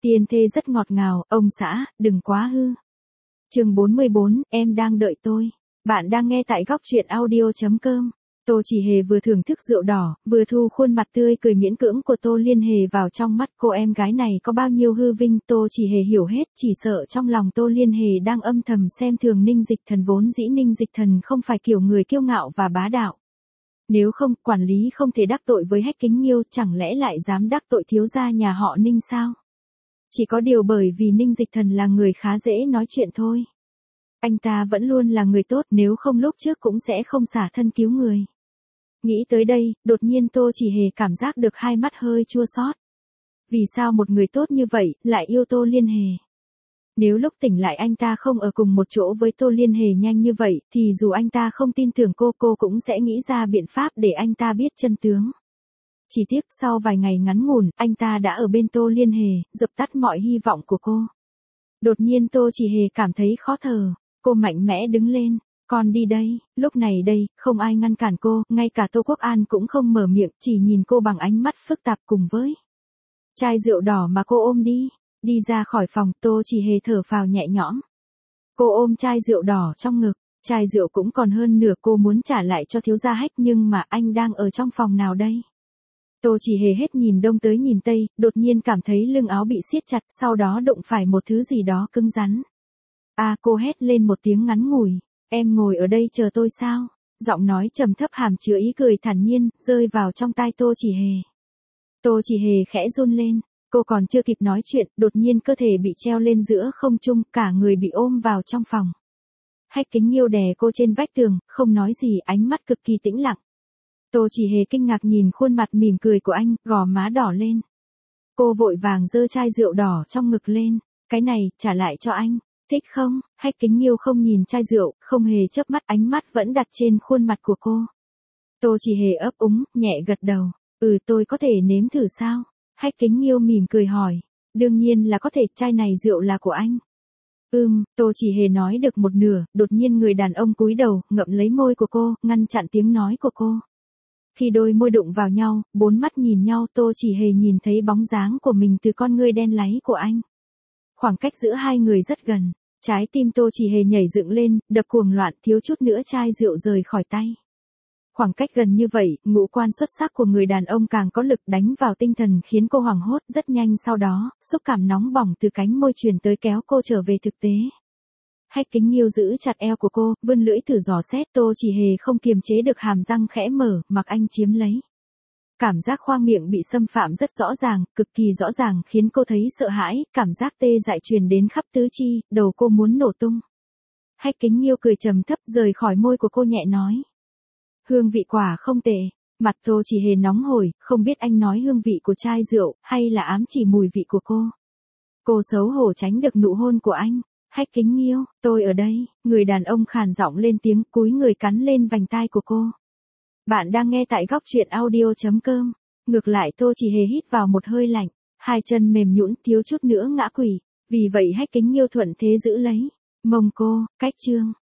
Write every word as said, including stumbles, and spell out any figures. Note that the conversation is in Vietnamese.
Tiên thê rất ngọt ngào, ông xã, đừng quá hư. Chương bốn mươi bốn, em đang đợi tôi. Bạn đang nghe tại góc truyện audio chấm com. Tô Chỉ Hề vừa thưởng thức rượu đỏ, vừa thu khuôn mặt tươi cười miễn cưỡng của Tô Liên Hề vào trong mắt cô em gái này có bao nhiêu hư vinh. Tô Chỉ Hề hiểu hết, chỉ sợ trong lòng Tô Liên Hề đang âm thầm xem thường Ninh Dịch Thần, vốn dĩ Ninh Dịch Thần không phải kiểu người kiêu ngạo và bá đạo. Nếu không, quản lý không thể đắc tội với Hách Kính Nghiêu, chẳng lẽ lại dám đắc tội thiếu gia nhà họ Ninh sao? Chỉ có điều bởi vì Ninh Dịch Thần là người khá dễ nói chuyện thôi. Anh ta vẫn luôn là người tốt, nếu không lúc trước cũng sẽ không xả thân cứu người. Nghĩ tới đây, đột nhiên Tô Chỉ Hề cảm giác được hai mắt hơi chua xót. Vì sao một người tốt như vậy, lại yêu Tô Liên Hề? Nếu lúc tỉnh lại anh ta không ở cùng một chỗ với Tô Liên Hề nhanh như vậy, thì dù anh ta không tin tưởng cô, cô cũng sẽ nghĩ ra biện pháp để anh ta biết chân tướng. Chỉ tiếc sau vài ngày ngắn ngủn, anh ta đã ở bên Tô Liên Hề, dập tắt mọi hy vọng của cô. Đột nhiên Tô Chỉ Hề cảm thấy khó thở, cô mạnh mẽ đứng lên, con đi đây. Lúc này đây, không ai ngăn cản cô, ngay cả Tô Quốc An cũng không mở miệng, chỉ nhìn cô bằng ánh mắt phức tạp cùng với chai rượu đỏ mà cô ôm đi. Đi ra khỏi phòng, Tô Chỉ Hề thở phào nhẹ nhõm. Cô ôm chai rượu đỏ trong ngực, chai rượu cũng còn hơn nửa, cô muốn trả lại cho thiếu gia Hách, nhưng mà anh đang ở trong phòng nào đây? Tô Chỉ Hề hết nhìn đông tới nhìn tây, đột nhiên cảm thấy lưng áo bị siết chặt, sau đó đụng phải một thứ gì đó cứng rắn. À, cô hét lên một tiếng ngắn ngủi, em ngồi ở đây chờ tôi sao? Giọng nói trầm thấp hàm chứa ý cười thản nhiên, rơi vào trong tai Tô Chỉ Hề. Tô Chỉ Hề khẽ run lên, cô còn chưa kịp nói chuyện, đột nhiên cơ thể bị treo lên giữa không trung, cả người bị ôm vào trong phòng. Hách Kính Nghiêu đè cô trên vách tường, không nói gì, ánh mắt cực kỳ tĩnh lặng. Tô Chỉ Hề kinh ngạc nhìn khuôn mặt mỉm cười của anh, gò má đỏ lên. Cô vội vàng giơ chai rượu đỏ trong ngực lên, cái này, trả lại cho anh, thích không? Hách Kính Nghiêu không nhìn chai rượu, không hề chớp mắt, ánh mắt vẫn đặt trên khuôn mặt của cô. Tô Chỉ Hề ấp úng, nhẹ gật đầu, ừ tôi có thể nếm thử sao? Hách Kính Nghiêu mỉm cười hỏi, đương nhiên là có thể, chai này rượu là của anh. Ừm, Tô Chỉ Hề nói được một nửa, đột nhiên người đàn ông cúi đầu, ngậm lấy môi của cô, ngăn chặn tiếng nói của cô. Khi đôi môi đụng vào nhau, bốn mắt nhìn nhau, Tô Chỉ Hề nhìn thấy bóng dáng của mình từ con ngươi đen láy của anh. Khoảng cách giữa hai người rất gần, trái tim Tô Chỉ Hề nhảy dựng lên, đập cuồng loạn, thiếu chút nữa chai rượu rời khỏi tay. Khoảng cách gần như vậy, ngũ quan xuất sắc của người đàn ông càng có lực đánh vào tinh thần, khiến cô hoảng hốt. Rất nhanh sau đó, xúc cảm nóng bỏng từ cánh môi truyền tới kéo cô trở về thực tế. Hách Kính Nghiêu giữ chặt eo của cô, vươn lưỡi thử dò xét. Tô Chỉ Hề không kiềm chế được hàm răng khẽ mở, mặc anh chiếm lấy. Cảm giác khoang miệng bị xâm phạm rất rõ ràng, cực kỳ rõ ràng, khiến cô thấy sợ hãi, cảm giác tê dại truyền đến khắp tứ chi, đầu cô muốn nổ tung. Hách Kính Nghiêu cười trầm thấp, rời khỏi môi của cô nhẹ nói. Hương vị quả không tệ. Mặt Tô Chỉ Hề nóng hổi, không biết anh nói hương vị của chai rượu, hay là ám chỉ mùi vị của cô. Cô xấu hổ tránh được nụ hôn của anh. Hách Kính Nghiêu, tôi ở đây. Người đàn ông khàn giọng lên tiếng, cúi người cắn lên vành tai của cô. Bạn đang nghe tại góc truyện audio chấm com. Ngược lại Tô Chỉ Hề hít vào một hơi lạnh, hai chân mềm nhũn, thiếu chút nữa ngã quỵ. Vì vậy Hách Kính Nghiêu thuận thế giữ lấy mông cô, cách chương.